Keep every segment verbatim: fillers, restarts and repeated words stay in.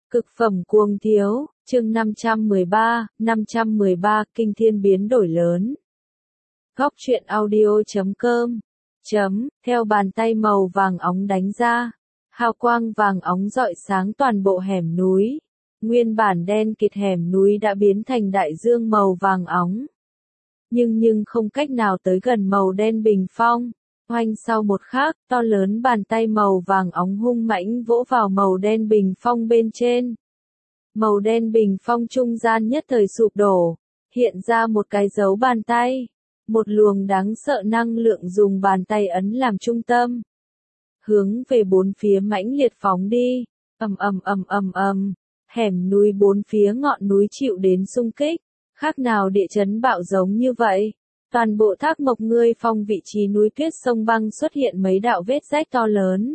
Cực phẩm cuồng thiếu, chương năm trăm mười ba, năm trăm mười ba, kinh thiên biến đổi lớn. Góc truyện audio chấm com chấm, theo bàn tay màu vàng óng đánh ra, hào quang vàng óng rọi sáng toàn bộ hẻm núi. Nguyên bản đen kịt hẻm núi đã biến thành đại dương màu vàng óng. Nhưng nhưng không cách nào tới gần màu đen bình phong. Oanh sau một khắc, to lớn bàn tay màu vàng óng hung mãnh vỗ vào màu đen bình phong bên trên. Màu đen bình phong trung gian nhất thời sụp đổ, hiện ra một cái dấu bàn tay. Một luồng đáng sợ năng lượng dùng bàn tay ấn làm trung tâm. Hướng về bốn phía mãnh liệt phóng đi, ầm ầm ầm ầm ầm, hẻm núi bốn phía ngọn núi chịu đến xung kích, khác nào địa chấn bạo giống như vậy. Toàn bộ Thác Mộc Ngươi Phong vị trí núi tuyết sông băng xuất hiện mấy đạo vết rách to lớn.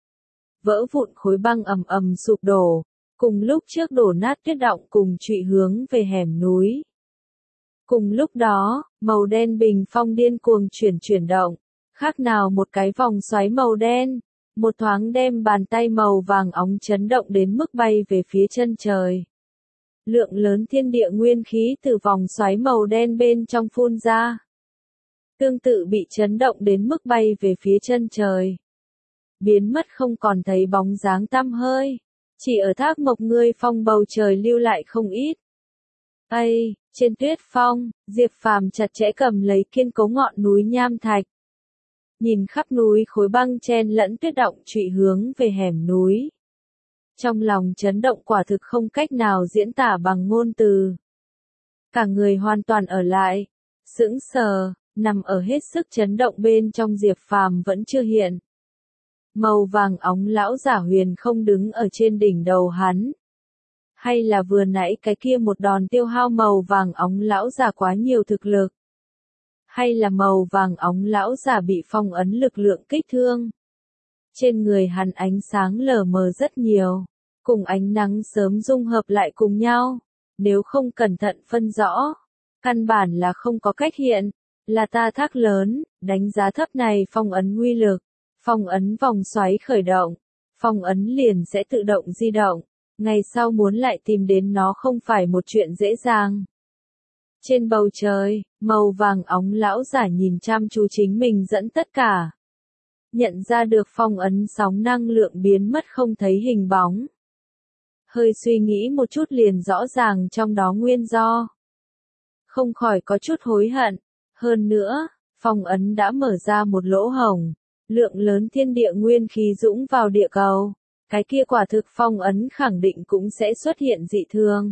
Vỡ vụn khối băng ầm ầm sụp đổ, cùng lúc trước đổ nát tuyết động cùng trụy hướng về hẻm núi. Cùng lúc đó, màu đen bình phong điên cuồng chuyển chuyển động, khác nào một cái vòng xoáy màu đen, một thoáng đem bàn tay màu vàng óng chấn động đến mức bay về phía chân trời. Lượng lớn thiên địa nguyên khí từ vòng xoáy màu đen bên trong phun ra. Tương tự bị chấn động đến mức bay về phía chân trời. Biến mất không còn thấy bóng dáng tăm hơi. Chỉ ở Thác Mộc Ngươi Phong bầu trời lưu lại không ít. Ây, trên tuyết phong, Diệp Phàm chặt chẽ cầm lấy kiên cố ngọn núi nham thạch. Nhìn khắp núi khối băng chen lẫn tuyết động trụy hướng về hẻm núi. Trong lòng chấn động quả thực không cách nào diễn tả bằng ngôn từ. Cả người hoàn toàn ở lại, sững sờ, nằm ở hết sức chấn động bên trong Diệp Phàm vẫn chưa hiện. Màu vàng óng lão giả huyền không đứng ở trên đỉnh đầu hắn. Hay là vừa nãy cái kia một đòn tiêu hao màu vàng óng lão giả quá nhiều thực lực. Hay là màu vàng óng lão giả bị phong ấn lực lượng kích thương. Trên người hắn ánh sáng lờ mờ rất nhiều, cùng ánh nắng sớm dung hợp lại cùng nhau, nếu không cẩn thận phân rõ, căn bản là không có cách hiện, là ta thác lớn, đánh giá thấp này phong ấn nguy lực, phong ấn vòng xoáy khởi động, phong ấn liền sẽ tự động di động, ngày sau muốn lại tìm đến nó không phải một chuyện dễ dàng. Trên bầu trời, màu vàng óng lão giả nhìn chăm chú chính mình dẫn tất cả. Nhận ra được phong ấn sóng năng lượng biến mất không thấy hình bóng. Hơi suy nghĩ một chút liền rõ ràng trong đó nguyên do. Không khỏi có chút hối hận. Hơn nữa, phong ấn đã mở ra một lỗ hổng. Lượng lớn thiên địa nguyên khí dũng vào địa cầu. Cái kia quả thực phong ấn khẳng định cũng sẽ xuất hiện dị thường.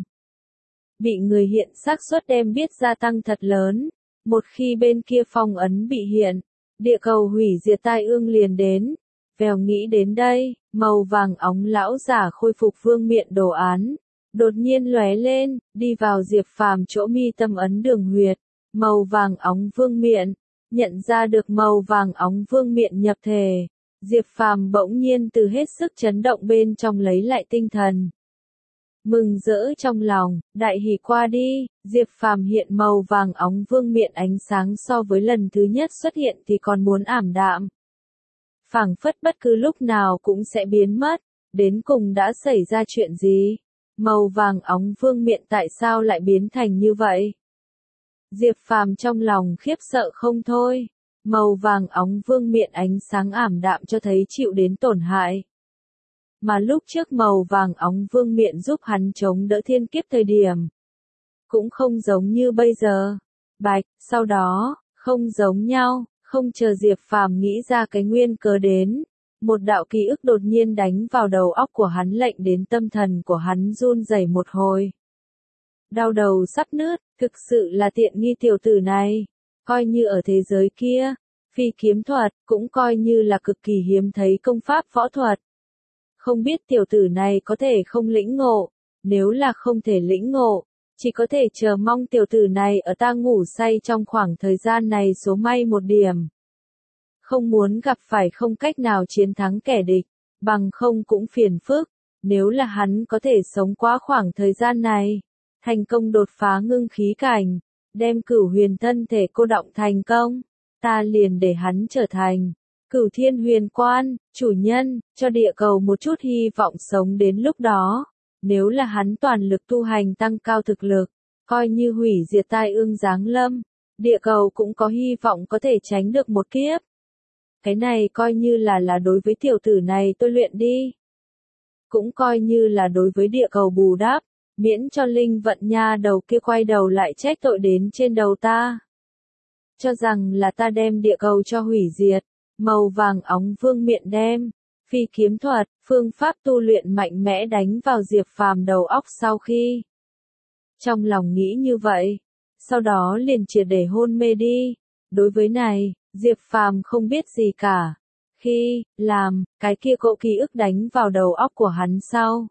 Bị người hiện xác suất đem biết gia tăng thật lớn. Một khi bên kia phong ấn bị hiện, địa cầu hủy diệt tai ương liền đến. Vèo nghĩ đến đây, màu vàng óng lão giả khôi phục vương miện đồ án. Đột nhiên lóe lên, đi vào Diệp Phàm chỗ mi tâm ấn đường huyệt. Màu vàng óng vương miện, nhận ra được màu vàng óng vương miện nhập thể. Diệp Phàm bỗng nhiên từ hết sức chấn động bên trong lấy lại tinh thần. Mừng rỡ trong lòng, đại hỉ qua đi, Diệp Phàm hiện màu vàng óng vương miện ánh sáng so với lần thứ nhất xuất hiện thì còn muốn ảm đạm. Phảng phất bất cứ lúc nào cũng sẽ biến mất, đến cùng đã xảy ra chuyện gì? Màu vàng óng vương miện tại sao lại biến thành như vậy? Diệp Phàm trong lòng khiếp sợ không thôi, màu vàng óng vương miện ánh sáng ảm đạm cho thấy chịu đến tổn hại. Mà lúc trước màu vàng óng vương miện giúp hắn chống đỡ thiên kiếp thời điểm. Cũng không giống như bây giờ. Bạch, sau đó, không giống nhau, không chờ Diệp Phàm nghĩ ra cái nguyên cớ đến. Một đạo ký ức đột nhiên đánh vào đầu óc của hắn lệnh đến tâm thần của hắn run rẩy một hồi. Đau đầu sắp nứt, thực sự là tiện nghi tiểu tử này. Coi như ở thế giới kia, phi kiếm thuật, cũng coi như là cực kỳ hiếm thấy công pháp võ thuật. Không biết tiểu tử này có thể không lĩnh ngộ, nếu là không thể lĩnh ngộ, chỉ có thể chờ mong tiểu tử này ở ta ngủ say trong khoảng thời gian này số may một điểm. Không muốn gặp phải không cách nào chiến thắng kẻ địch, bằng không cũng phiền phức, nếu là hắn có thể sống qua khoảng thời gian này, thành công đột phá ngưng khí cảnh, đem cửu huyền thân thể cô đọng thành công, ta liền để hắn trở thành Cửu Thiên Huyền Quan, chủ nhân, cho địa cầu một chút hy vọng sống đến lúc đó. Nếu là hắn toàn lực tu hành tăng cao thực lực, coi như hủy diệt tai ương giáng lâm, địa cầu cũng có hy vọng có thể tránh được một kiếp. Cái này coi như là là đối với tiểu tử này tôi luyện đi. Cũng coi như là đối với địa cầu bù đắp, miễn cho linh vận nha đầu kia quay đầu lại trách tội đến trên đầu ta. Cho rằng là ta đem địa cầu cho hủy diệt, màu vàng óng vương miện đem, phi kiếm thuật, phương pháp tu luyện mạnh mẽ đánh vào Diệp Phàm đầu óc sau khi. Trong lòng nghĩ như vậy, sau đó liền triệt để hôn mê đi. Đối với này, Diệp Phàm không biết gì cả. Khi làm cái kia cỗ ký ức đánh vào đầu óc của hắn sau,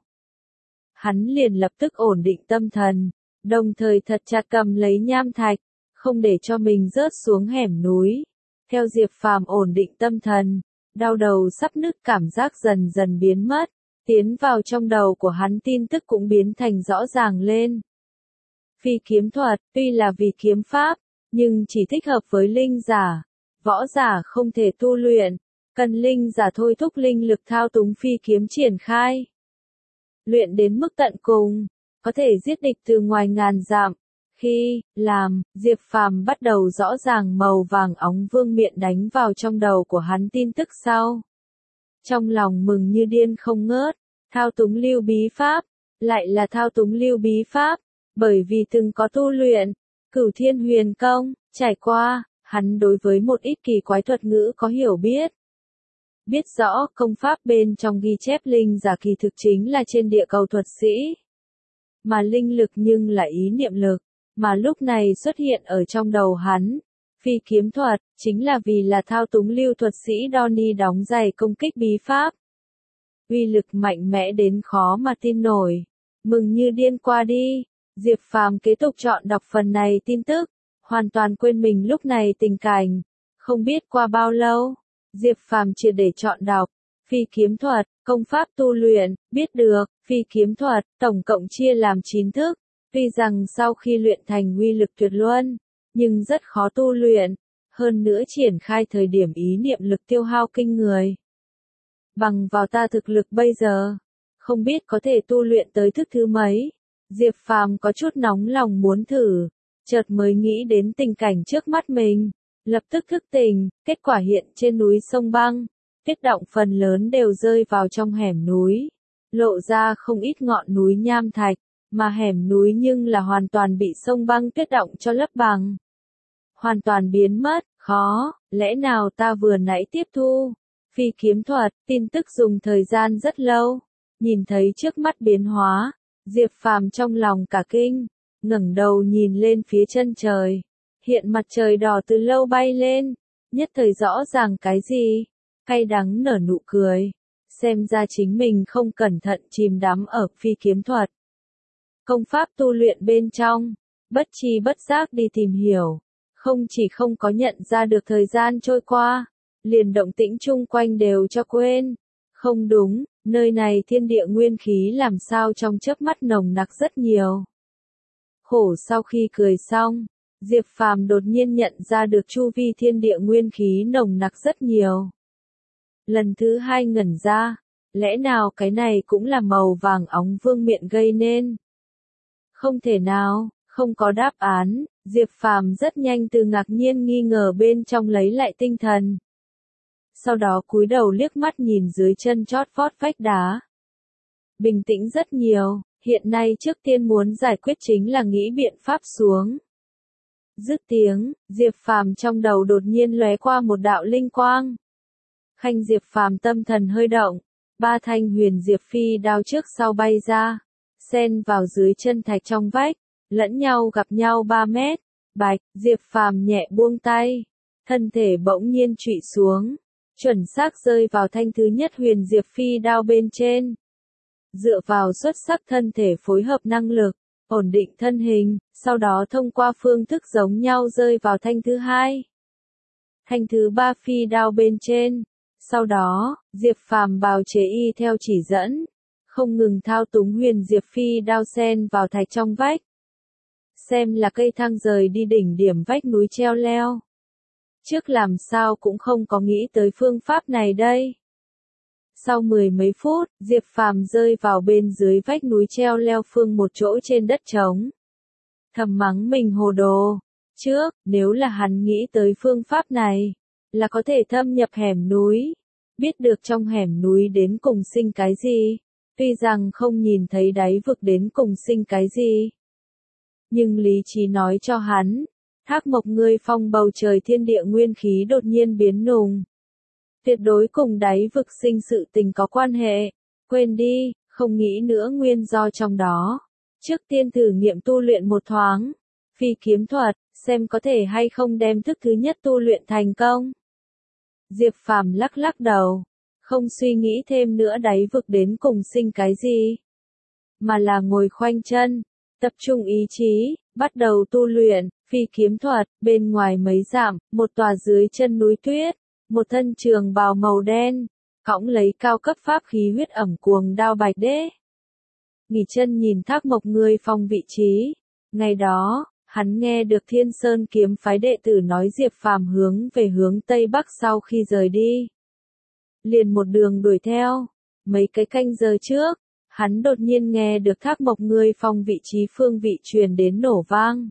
hắn liền lập tức ổn định tâm thần, đồng thời thật chặt cầm lấy nham thạch, không để cho mình rớt xuống hẻm núi. Theo Diệp Phàm ổn định tâm thần, đau đầu sắp nứt cảm giác dần dần biến mất, tiến vào trong đầu của hắn tin tức cũng biến thành rõ ràng lên. Phi kiếm thuật, tuy là vì kiếm pháp, nhưng chỉ thích hợp với linh giả, võ giả không thể tu luyện, cần linh giả thôi thúc linh lực thao túng phi kiếm triển khai. Luyện đến mức tận cùng, có thể giết địch từ ngoài ngàn dặm. Khi làm, Diệp Phàm bắt đầu rõ ràng màu vàng óng vương miện đánh vào trong đầu của hắn tin tức sau. Trong lòng mừng như điên không ngớt, thao túng lưu bí pháp, lại là thao túng lưu bí pháp, bởi vì từng có tu luyện, Cửu Thiên Huyền Công, trải qua, hắn đối với một ít kỳ quái thuật ngữ có hiểu biết. Biết rõ công pháp bên trong ghi chép linh giả kỳ thực chính là trên địa cầu thuật sĩ. Mà linh lực nhưng là ý niệm lực, mà lúc này xuất hiện ở trong đầu hắn. Phi kiếm thuật, chính là vì là thao túng lưu thuật sĩ Donnie đóng giày công kích bí pháp. Uy lực mạnh mẽ đến khó mà tin nổi. Mừng như điên qua đi. Diệp Phàm kế tục chọn đọc phần này tin tức, hoàn toàn quên mình lúc này tình cảnh. Không biết qua bao lâu, Diệp Phàm triệt để chọn đọc, phi kiếm thuật, công pháp tu luyện, biết được, phi kiếm thuật, tổng cộng chia làm chín thức, tuy rằng sau khi luyện thành uy lực tuyệt luân, nhưng rất khó tu luyện, hơn nữa triển khai thời điểm ý niệm lực tiêu hao kinh người. Bằng vào ta thực lực bây giờ, không biết có thể tu luyện tới thức thứ mấy, Diệp Phàm có chút nóng lòng muốn thử, chợt mới nghĩ đến tình cảnh trước mắt mình. Lập tức thức tỉnh, kết quả hiện trên núi sông băng, tuyết động phần lớn đều rơi vào trong hẻm núi, lộ ra không ít ngọn núi nham thạch, mà hẻm núi nhưng là hoàn toàn bị sông băng tuyết động cho lấp bằng. Hoàn toàn biến mất, khó, lẽ nào ta vừa nãy tiếp thu, phi kiếm thuật, tin tức dùng thời gian rất lâu, nhìn thấy trước mắt biến hóa, Diệp Phàm trong lòng cả kinh, ngẩng đầu nhìn lên phía chân trời. Hiện mặt trời đỏ từ lâu bay lên, nhất thời rõ ràng cái gì, cay đắng nở nụ cười, xem ra chính mình không cẩn thận chìm đắm ở phi kiếm thuật. Công pháp tu luyện bên trong, bất tri bất giác đi tìm hiểu, không chỉ không có nhận ra được thời gian trôi qua, liền động tĩnh chung quanh đều cho quên. Không đúng, nơi này thiên địa nguyên khí làm sao trong chớp mắt nồng nặc rất nhiều. Khổ sau khi cười xong, Diệp Phàm đột nhiên nhận ra được chu vi thiên địa nguyên khí nồng nặc rất nhiều. Lần thứ hai ngẩn ra, lẽ nào cái này cũng là màu vàng óng vương miện gây nên? Không thể nào, không có đáp án, Diệp Phàm rất nhanh từ ngạc nhiên nghi ngờ bên trong lấy lại tinh thần. Sau đó cúi đầu liếc mắt nhìn dưới chân chót vót vách đá. Bình tĩnh rất nhiều, hiện nay trước tiên muốn giải quyết chính là nghĩ biện pháp xuống. Dứt tiếng, Diệp Phàm trong đầu đột nhiên lóe qua một đạo linh quang. Khanh Diệp Phàm tâm thần hơi động, ba thanh huyền diệp phi đao trước sau bay ra, xen vào dưới chân thạch trong vách, lẫn nhau gặp nhau ba mét. Bạch, Diệp Phàm nhẹ buông tay, thân thể bỗng nhiên trụy xuống, chuẩn xác rơi vào thanh thứ nhất huyền diệp phi đao bên trên. Dựa vào xuất sắc thân thể phối hợp năng lực, ổn định thân hình, sau đó thông qua phương thức giống nhau rơi vào thanh thứ hai. Thanh thứ ba phi đao bên trên. Sau đó, Diệp Phàm bào chế y theo chỉ dẫn, không ngừng thao túng huyền diệp phi đao sen vào thạch trong vách. Xem là cây thang rời đi đỉnh điểm vách núi treo leo. Trước làm sao cũng không có nghĩ tới phương pháp này đây. Sau mười mấy phút, Diệp Phàm rơi vào bên dưới vách núi treo leo phương một chỗ trên đất trống. Thầm mắng mình hồ đồ. Trước, nếu là hắn nghĩ tới phương pháp này, là có thể thâm nhập hẻm núi, biết được trong hẻm núi đến cùng sinh cái gì. Tuy rằng không nhìn thấy đáy vực đến cùng sinh cái gì, nhưng lý trí nói cho hắn, Thác Mộc Ngươi Phong bầu trời thiên địa nguyên khí đột nhiên biến nùng. Tuyệt đối cùng đáy vực sinh sự tình có quan hệ. Quên đi, không nghĩ nữa nguyên do trong đó. Trước tiên thử nghiệm tu luyện một thoáng. Phi kiếm thuật, xem có thể hay không đem thức thứ nhất tu luyện thành công. Diệp Phàm lắc lắc đầu. Không suy nghĩ thêm nữa đáy vực đến cùng sinh cái gì. Mà là ngồi khoanh chân, tập trung ý chí, bắt đầu tu luyện, phi kiếm thuật, bên ngoài mấy dặm, một tòa dưới chân núi tuyết, một thân trường bào màu đen, cõng lấy cao cấp pháp khí huyết ẩm cuồng đao Bạch Đế. Nghỉ chân nhìn Thác Mộc Ngươi Phong vị trí, ngày đó, hắn nghe được Thiên Sơn kiếm phái đệ tử nói Diệp Phàm hướng về hướng Tây Bắc sau khi rời đi. Liền một đường đuổi theo, mấy cái canh giờ trước, hắn đột nhiên nghe được Thác Mộc Ngươi Phong vị trí phương vị truyền đến nổ vang.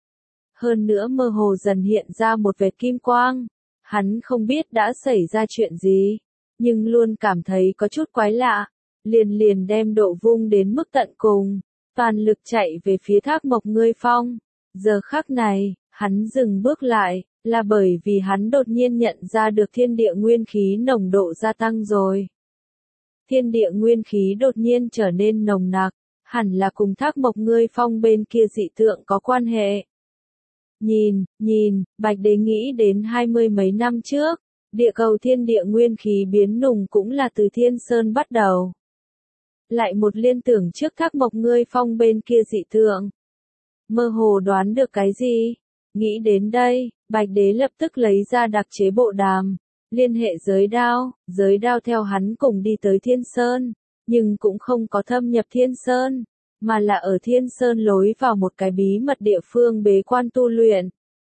Hơn nữa mơ hồ dần hiện ra một vệt kim quang, hắn không biết đã xảy ra chuyện gì, nhưng luôn cảm thấy có chút quái lạ, liền liền đem độ vung đến mức tận cùng, toàn lực chạy về phía Thác Mộc Ngươi Phong. Giờ khắc này, hắn dừng bước lại, là bởi vì hắn đột nhiên nhận ra được thiên địa nguyên khí nồng độ gia tăng rồi. Thiên địa nguyên khí đột nhiên trở nên nồng nặc, hẳn là cùng Thác Mộc Ngươi Phong bên kia dị tượng có quan hệ. Nhìn, nhìn, Bạch Đế nghĩ đến hai mươi mấy năm trước, địa cầu thiên địa nguyên khí biến nùng cũng là từ Thiên Sơn bắt đầu. Lại một liên tưởng trước Thác Mộc Ngươi Phong bên kia dị tượng. Mơ hồ đoán được cái gì? Nghĩ đến đây, Bạch Đế lập tức lấy ra đặc chế bộ đàm, liên hệ giới đao, giới đao theo hắn cùng đi tới Thiên Sơn, nhưng cũng không có thâm nhập Thiên Sơn, mà là ở Thiên Sơn lối vào một cái bí mật địa phương bế quan tu luyện.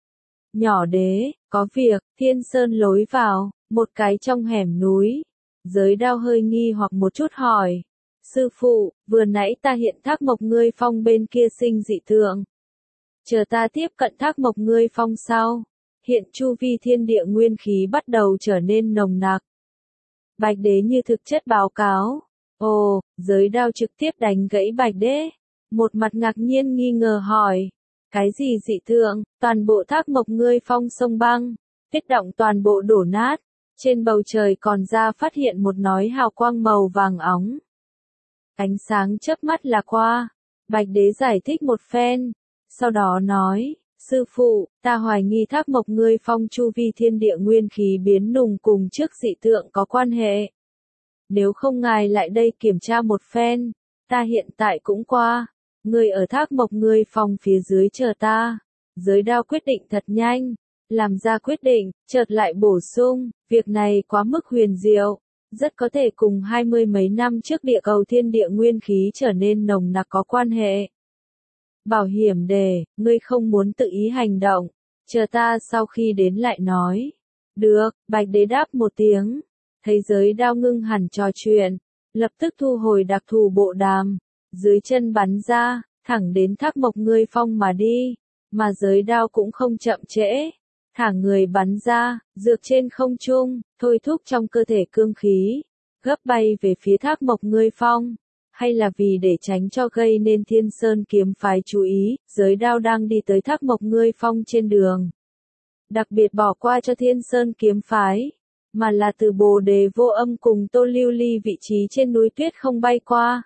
Nhỏ Đế, có việc, Thiên Sơn lối vào, một cái trong hẻm núi. Giới đao hơi nghi hoặc một chút hỏi. Sư phụ, vừa nãy ta hiện Thác Mộc Ngươi Phong bên kia sinh dị tượng. Chờ ta tiếp cận Thác Mộc Ngươi Phong sau. Hiện chu vi thiên địa nguyên khí bắt đầu trở nên nồng nặc. Bạch Đế như thực chất báo cáo. Ồ, giới đao trực tiếp đánh gãy Bạch Đế. Một mặt ngạc nhiên nghi ngờ hỏi. Cái gì dị tượng, toàn bộ Thác Mộc Ngươi Phong sông băng, tuyết động toàn bộ đổ nát. Trên bầu trời còn ra phát hiện một nói hào quang màu vàng óng. Ánh sáng chớp mắt là qua. Bạch Đế giải thích một phen. Sau đó nói, sư phụ, ta hoài nghi Thác Mộc Ngươi Phong chu vi thiên địa nguyên khí biến nùng cùng trước dị tượng có quan hệ. Nếu không ngài lại đây kiểm tra một phen, ta hiện tại cũng qua. Người ở Thác Mộc Ngươi Phong phía dưới chờ ta. Giới đao quyết định thật nhanh. Làm ra quyết định, chợt lại bổ sung, việc này quá mức huyền diệu. Rất có thể cùng hai mươi mấy năm trước địa cầu thiên địa nguyên khí trở nên nồng nặc có quan hệ. Bảo hiểm đề, ngươi không muốn tự ý hành động, chờ ta sau khi đến lại nói. Được, Bạch Đế đáp một tiếng, thấy giới đao ngưng hẳn trò chuyện, lập tức thu hồi đặc thù bộ đàm, dưới chân bắn ra, thẳng đến Thác Mộc Ngươi Phong mà đi, mà giới đao cũng không chậm trễ. Thả người bắn ra, dược trên không trung, thôi thúc trong cơ thể cương khí, gấp bay về phía Thác Mộc Ngươi Phong, hay là vì để tránh cho gây nên Thiên Sơn kiếm phái chú ý, giới đao đang đi tới Thác Mộc Ngươi Phong trên đường. Đặc biệt bỏ qua cho Thiên Sơn kiếm phái, mà là từ Bồ Đề Vô Âm cùng Tô Lưu Ly vị trí trên núi tuyết không bay qua.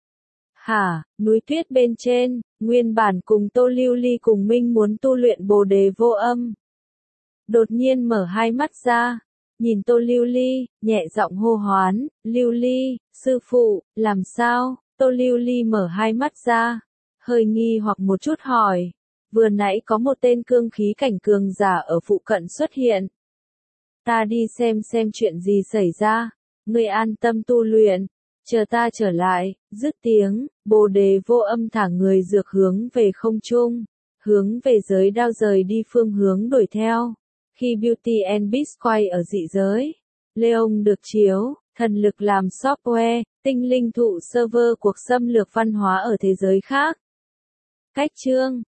Hả, núi tuyết bên trên, nguyên bản cùng Tô Lưu Ly cùng Minh muốn tu luyện Bồ Đề Vô Âm. Đột nhiên mở hai mắt ra, nhìn Tô Lưu Ly, nhẹ giọng hô hoán, Lưu Ly, sư phụ, làm sao? Tô Lưu Ly mở hai mắt ra, hơi nghi hoặc một chút hỏi, vừa nãy có một tên cương khí cảnh cường giả ở phụ cận xuất hiện. Ta đi xem xem chuyện gì xảy ra, ngươi an tâm tu luyện, chờ ta trở lại, dứt tiếng, Bồ Đề Vô Âm thả người dược hướng về không trung, hướng về giới đao rời đi phương hướng đuổi theo. Khi Beauty and Beast quay ở dị giới, Leon được chiếu, Thần lực làm software, tinh linh thụ server cuộc xâm lược văn hóa ở thế giới khác. Cách chương